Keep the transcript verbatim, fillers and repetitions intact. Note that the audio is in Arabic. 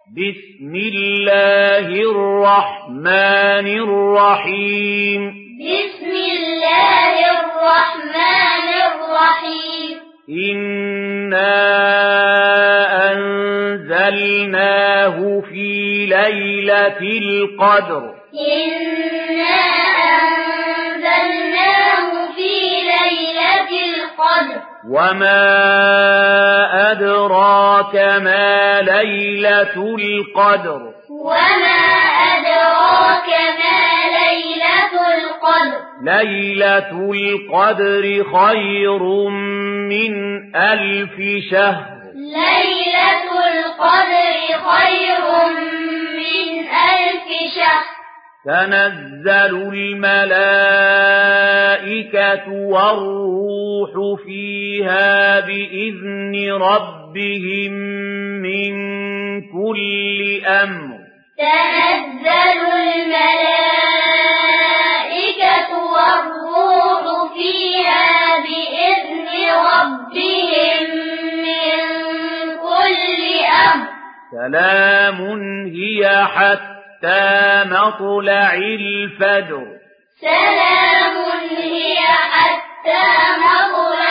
بسم الله الرحمن الرحيم بسم الله الرحمن الرحيم إنا أنزلناه في ليلة القدر إنا أنزلناه في ليلة القدر وما أدراك ما ليلة القدر وما أدراك ما ليلة القدر ليلة القدر خير من ألف شهر ليلة القدر خير من ألف شهر تنزل الملائكة والروح فيها بإذن ربهم من كل أمر تنزل الملائكة والروح فيها بإذن ربهم من كل أمر سلام هي حتى مطلع الفجر سلام هي حتى مطلع